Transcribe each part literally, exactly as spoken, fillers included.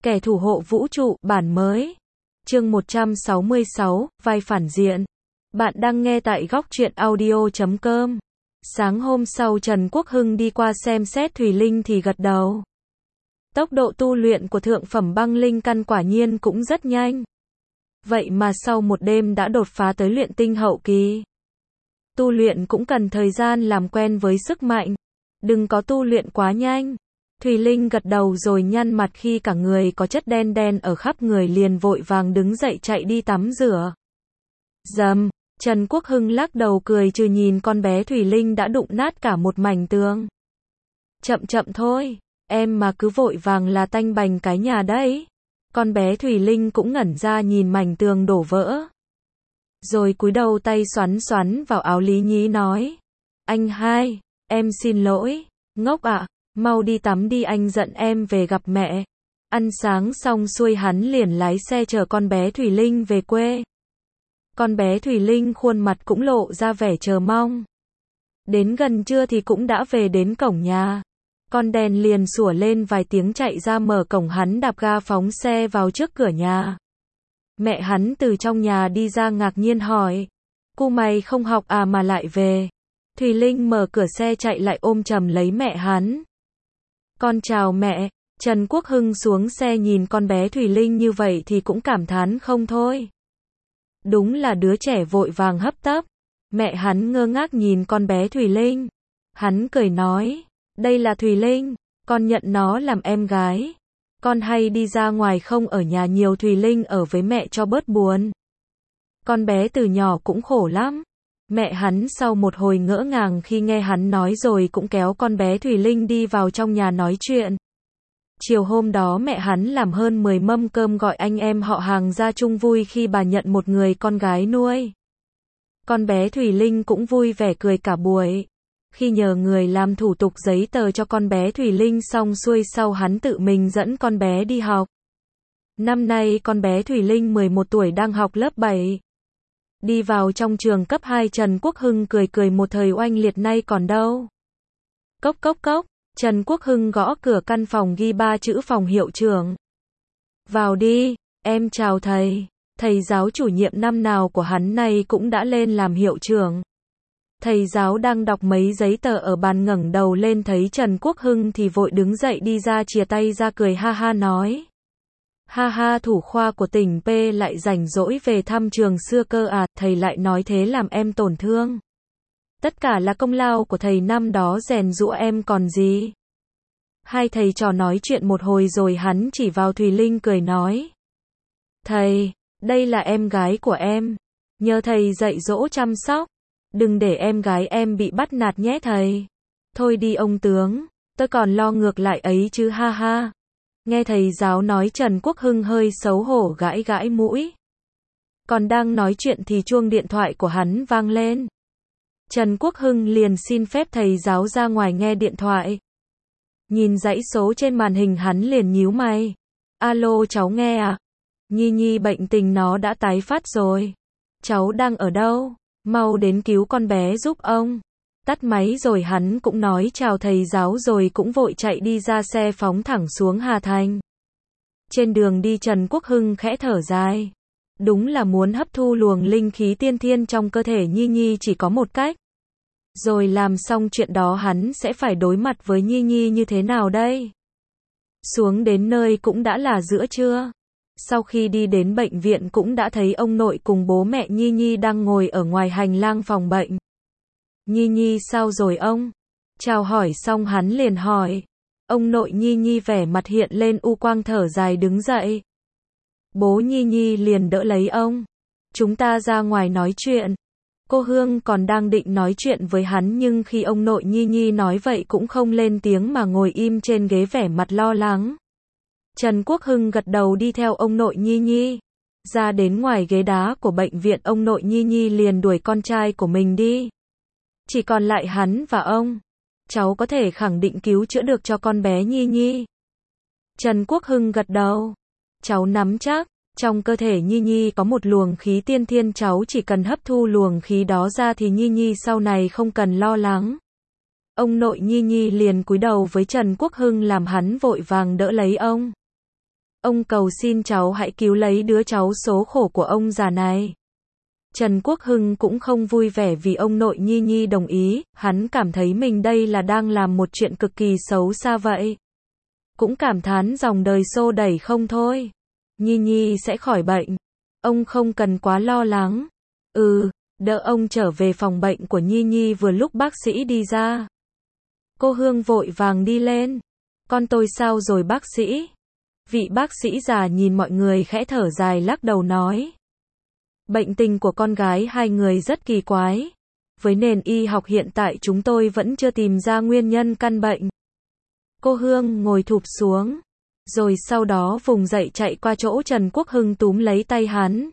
Kẻ thủ hộ vũ trụ, bản mới. Chương một trăm sáu mươi sáu, vai phản diện. Bạn đang nghe tại góc truyện audio chấm com. Sáng hôm sau Trần Quốc Hưng đi qua xem xét Thùy Linh thì gật đầu. Tốc độ tu luyện của thượng phẩm băng linh căn quả nhiên cũng rất nhanh. Vậy mà sau một đêm đã đột phá tới luyện tinh hậu kỳ. Tu luyện cũng cần thời gian làm quen với sức mạnh. Đừng có tu luyện quá nhanh. Thùy Linh gật đầu rồi nhăn mặt khi cả người có chất đen đen ở khắp người, liền vội vàng đứng dậy chạy đi tắm rửa. Dầm, Trần Quốc Hưng lắc đầu cười trừ nhìn con bé Thùy Linh đã đụng nát cả một mảnh tường. Chậm chậm thôi, em mà cứ vội vàng là tanh bành cái nhà đấy. Con bé Thùy Linh cũng ngẩn ra nhìn mảnh tường đổ vỡ. Rồi cúi đầu tay xoắn xoắn vào áo Lý Nhí nói. Anh hai, em xin lỗi, ngốc ạ. Mau đi tắm đi, anh giận em về gặp mẹ. Ăn sáng xong xuôi hắn liền lái xe chở con bé Thùy Linh về quê. Con bé Thùy Linh khuôn mặt cũng lộ ra vẻ chờ mong. Đến gần trưa thì cũng đã về đến cổng nhà. Con đèn liền sủa lên vài tiếng chạy ra mở cổng, hắn đạp ga phóng xe vào trước cửa nhà. Mẹ hắn từ trong nhà đi ra ngạc nhiên hỏi. Cu mày không học à mà lại về? Thùy Linh mở cửa xe chạy lại ôm chầm lấy mẹ hắn. Con chào mẹ. Trần Quốc Hưng xuống xe nhìn con bé Thùy Linh như vậy thì cũng cảm thán không thôi. Đúng là đứa trẻ vội vàng hấp tấp. Mẹ hắn ngơ ngác nhìn con bé Thùy Linh. Hắn cười nói, đây là Thùy Linh, con nhận nó làm em gái. Con hay đi ra ngoài không ở nhà nhiều, Thùy Linh ở với mẹ cho bớt buồn. Con bé từ nhỏ cũng khổ lắm. Mẹ hắn sau một hồi ngỡ ngàng khi nghe hắn nói rồi cũng kéo con bé Thùy Linh đi vào trong nhà nói chuyện. Chiều hôm đó mẹ hắn làm hơn mười mâm cơm gọi anh em họ hàng ra chung vui khi bà nhận một người con gái nuôi. Con bé Thùy Linh cũng vui vẻ cười cả buổi. Khi nhờ người làm thủ tục giấy tờ cho con bé Thùy Linh xong xuôi sau, hắn tự mình dẫn con bé đi học. Năm nay con bé Thùy Linh mười một tuổi, đang học lớp bảy. Đi vào trong trường cấp hai, Trần Quốc Hưng cười cười một thời oanh liệt, nay còn đâu. Cốc cốc cốc, Trần Quốc Hưng gõ cửa căn phòng ghi ba chữ phòng hiệu trưởng. Vào đi, em chào thầy. Thầy giáo chủ nhiệm năm nào của hắn này cũng đã lên làm hiệu trưởng. Thầy giáo đang đọc mấy giấy tờ ở bàn, ngẩng đầu lên thấy Trần Quốc Hưng thì vội đứng dậy đi ra, chìa tay ra cười ha ha nói. Ha ha, thủ khoa của tỉnh P lại rảnh rỗi về thăm trường xưa cơ à? Thầy lại nói thế làm em tổn thương. Tất cả là công lao của thầy năm đó rèn giũa em còn gì. Hai thầy trò nói chuyện một hồi rồi hắn chỉ vào Thùy Linh cười nói. Thầy, đây là em gái của em. Nhờ thầy dạy dỗ chăm sóc. Đừng để em gái em bị bắt nạt nhé thầy. Thôi đi ông tướng, tôi còn lo ngược lại ấy chứ, ha ha. Nghe thầy giáo nói, Trần Quốc Hưng hơi xấu hổ gãi gãi mũi. Còn đang nói chuyện thì chuông điện thoại của hắn vang lên. Trần Quốc Hưng liền xin phép thầy giáo ra ngoài nghe điện thoại. Nhìn dãy số trên màn hình hắn liền nhíu mày. Alo, cháu nghe à? Nhi Nhi bệnh tình nó đã tái phát rồi. Cháu đang ở đâu? Mau đến cứu con bé giúp ông. Tắt máy rồi hắn cũng nói chào thầy giáo rồi cũng vội chạy đi ra xe phóng thẳng xuống Hà Thành. Trên đường đi Trần Quốc Hưng khẽ thở dài. Đúng là muốn hấp thu luồng linh khí tiên thiên trong cơ thể Nhi Nhi chỉ có một cách. Rồi làm xong chuyện đó hắn sẽ phải đối mặt với Nhi Nhi như thế nào đây? Xuống đến nơi cũng đã là giữa trưa. Sau khi đi đến bệnh viện cũng đã thấy ông nội cùng bố mẹ Nhi Nhi đang ngồi ở ngoài hành lang phòng bệnh. Nhi Nhi sao rồi ông? Chào hỏi xong hắn liền hỏi. Ông nội Nhi Nhi vẻ mặt hiện lên u quang, thở dài đứng dậy. Bố Nhi Nhi liền đỡ lấy ông. Chúng ta ra ngoài nói chuyện. Cô Hương còn đang định nói chuyện với hắn nhưng khi ông nội Nhi Nhi nói vậy cũng không lên tiếng mà ngồi im trên ghế vẻ mặt lo lắng. Trần Quốc Hưng gật đầu đi theo ông nội Nhi Nhi. Ra đến ngoài ghế đá của bệnh viện, ông nội Nhi Nhi liền đuổi con trai của mình đi. Chỉ còn lại hắn và ông. Cháu có thể khẳng định cứu chữa được cho con bé Nhi Nhi. Trần Quốc Hưng gật đầu. Cháu nắm chắc, trong cơ thể Nhi Nhi có một luồng khí tiên thiên, cháu chỉ cần hấp thu luồng khí đó ra thì Nhi Nhi sau này không cần lo lắng. Ông nội Nhi Nhi liền cúi đầu với Trần Quốc Hưng làm hắn vội vàng đỡ lấy ông. Ông cầu xin cháu hãy cứu lấy đứa cháu số khổ của ông già này. Trần Quốc Hưng cũng không vui vẻ vì ông nội Nhi Nhi đồng ý, hắn cảm thấy mình đây là đang làm một chuyện cực kỳ xấu xa vậy. Cũng cảm thán dòng đời xô đẩy không thôi. Nhi Nhi sẽ khỏi bệnh. Ông không cần quá lo lắng. Ừ, đỡ ông trở về phòng bệnh của Nhi Nhi vừa lúc bác sĩ đi ra. Cô Hương vội vàng đi lên. Con tôi sao rồi bác sĩ? Vị bác sĩ già nhìn mọi người khẽ thở dài lắc đầu nói. Bệnh tình của con gái hai người rất kỳ quái. Với nền y học hiện tại chúng tôi vẫn chưa tìm ra nguyên nhân căn bệnh. Cô Hương ngồi thụp xuống. Rồi sau đó vùng dậy chạy qua chỗ Trần Quốc Hưng túm lấy tay hắn.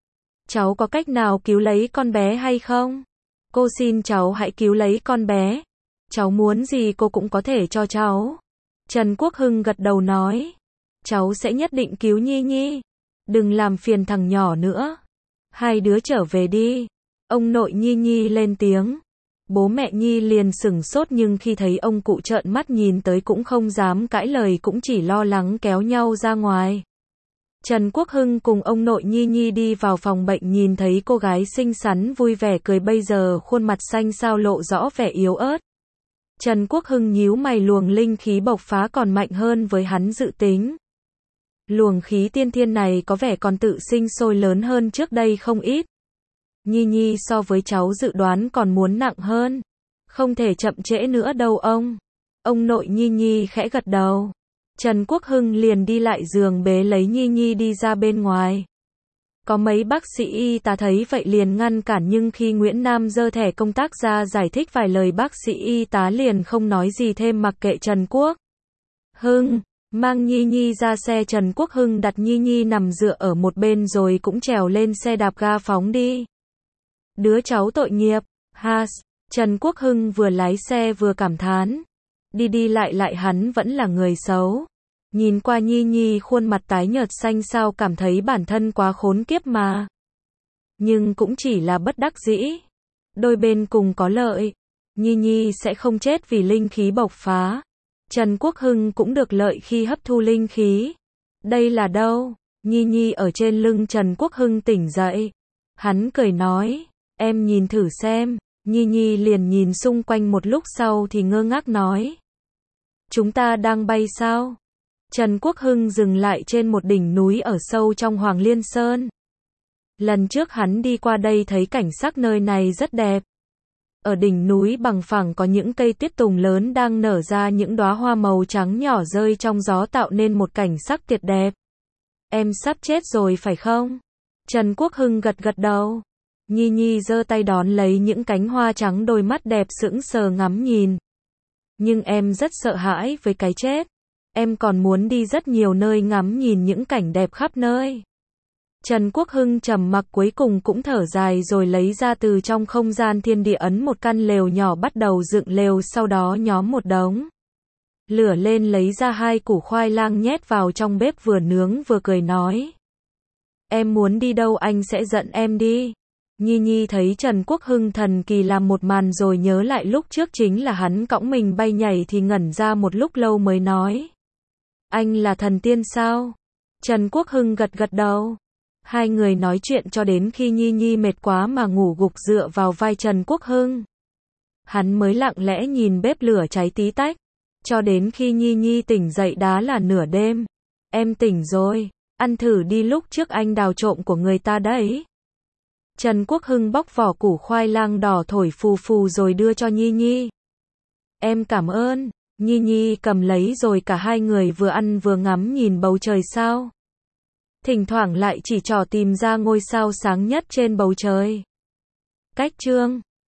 Cháu có cách nào cứu lấy con bé hay không? Cô xin cháu hãy cứu lấy con bé. Cháu muốn gì cô cũng có thể cho cháu. Trần Quốc Hưng gật đầu nói. Cháu sẽ nhất định cứu Nhi Nhi. Đừng làm phiền thằng nhỏ nữa. Hai đứa trở về đi. Ông nội Nhi Nhi lên tiếng. Bố mẹ Nhi liền sửng sốt nhưng khi thấy ông cụ trợn mắt nhìn tới cũng không dám cãi lời cũng chỉ lo lắng kéo nhau ra ngoài. Trần Quốc Hưng cùng ông nội Nhi Nhi đi vào phòng bệnh nhìn thấy cô gái xinh xắn vui vẻ cười bây giờ khuôn mặt xanh xao lộ rõ vẻ yếu ớt. Trần Quốc Hưng nhíu mày luồng linh khí bộc phá còn mạnh hơn với hắn dự tính. Luồng khí tiên thiên này có vẻ còn tự sinh sôi lớn hơn trước đây không ít. Nhi Nhi so với cháu dự đoán còn muốn nặng hơn. Không thể chậm trễ nữa đâu ông. Ông nội Nhi Nhi khẽ gật đầu. Trần Quốc Hưng liền đi lại giường bế lấy Nhi Nhi đi ra bên ngoài. Có mấy bác sĩ y tá thấy vậy liền ngăn cản nhưng khi Nguyễn Nam giơ thẻ công tác ra giải thích vài lời bác sĩ y tá liền không nói gì thêm mặc kệ Trần Quốc Hưng. Mang Nhi Nhi ra xe Trần Quốc Hưng đặt Nhi Nhi nằm dựa ở một bên rồi cũng trèo lên xe đạp ga phóng đi. Đứa cháu tội nghiệp, has, Trần Quốc Hưng vừa lái xe vừa cảm thán. Đi đi lại lại hắn vẫn là người xấu. Nhìn qua Nhi Nhi khuôn mặt tái nhợt xanh xao cảm thấy bản thân quá khốn kiếp mà. Nhưng cũng chỉ là bất đắc dĩ. Đôi bên cùng có lợi. Nhi Nhi sẽ không chết vì linh khí bộc phá. Trần Quốc Hưng cũng được lợi khi hấp thu linh khí. Đây là đâu? Nhi Nhi ở trên lưng Trần Quốc Hưng tỉnh dậy. Hắn cười nói, em nhìn thử xem. Nhi Nhi liền nhìn xung quanh một lúc sau thì ngơ ngác nói. Chúng ta đang bay sao? Trần Quốc Hưng dừng lại trên một đỉnh núi ở sâu trong Hoàng Liên Sơn. Lần trước hắn đi qua đây thấy cảnh sắc nơi này rất đẹp. Ở đỉnh núi bằng phẳng có những cây tuyết tùng lớn đang nở ra những đóa hoa màu trắng nhỏ rơi trong gió tạo nên một cảnh sắc tuyệt đẹp. Em sắp chết rồi phải không? Trần Quốc Hưng gật gật đầu. Nhi Nhi giơ tay đón lấy những cánh hoa trắng đôi mắt đẹp sững sờ ngắm nhìn. Nhưng em rất sợ hãi với cái chết. Em còn muốn đi rất nhiều nơi ngắm nhìn những cảnh đẹp khắp nơi. Trần Quốc Hưng trầm mặc cuối cùng cũng thở dài rồi lấy ra từ trong không gian thiên địa ấn một căn lều nhỏ bắt đầu dựng lều sau đó nhóm một đống lửa lên lấy ra hai củ khoai lang nhét vào trong bếp vừa nướng vừa cười nói. Em muốn đi đâu anh sẽ dẫn em đi. Nhi Nhi thấy Trần Quốc Hưng thần kỳ làm một màn rồi nhớ lại lúc trước chính là hắn cõng mình bay nhảy thì ngẩn ra một lúc lâu mới nói. Anh là thần tiên sao? Trần Quốc Hưng gật gật đầu. Hai người nói chuyện cho đến khi Nhi Nhi mệt quá mà ngủ gục dựa vào vai Trần Quốc Hưng. Hắn mới lặng lẽ nhìn bếp lửa cháy tí tách. Cho đến khi Nhi Nhi tỉnh dậy đã là nửa đêm. Em tỉnh rồi, ăn thử đi lúc trước anh đào trộm của người ta đấy. Trần Quốc Hưng bóc vỏ củ khoai lang đỏ thổi phù phù rồi đưa cho Nhi Nhi. Em cảm ơn. Nhi Nhi cầm lấy rồi cả hai người vừa ăn vừa ngắm nhìn bầu trời sao. Thỉnh thoảng lại chỉ trỏ tìm ra ngôi sao sáng nhất trên bầu trời. Cách chương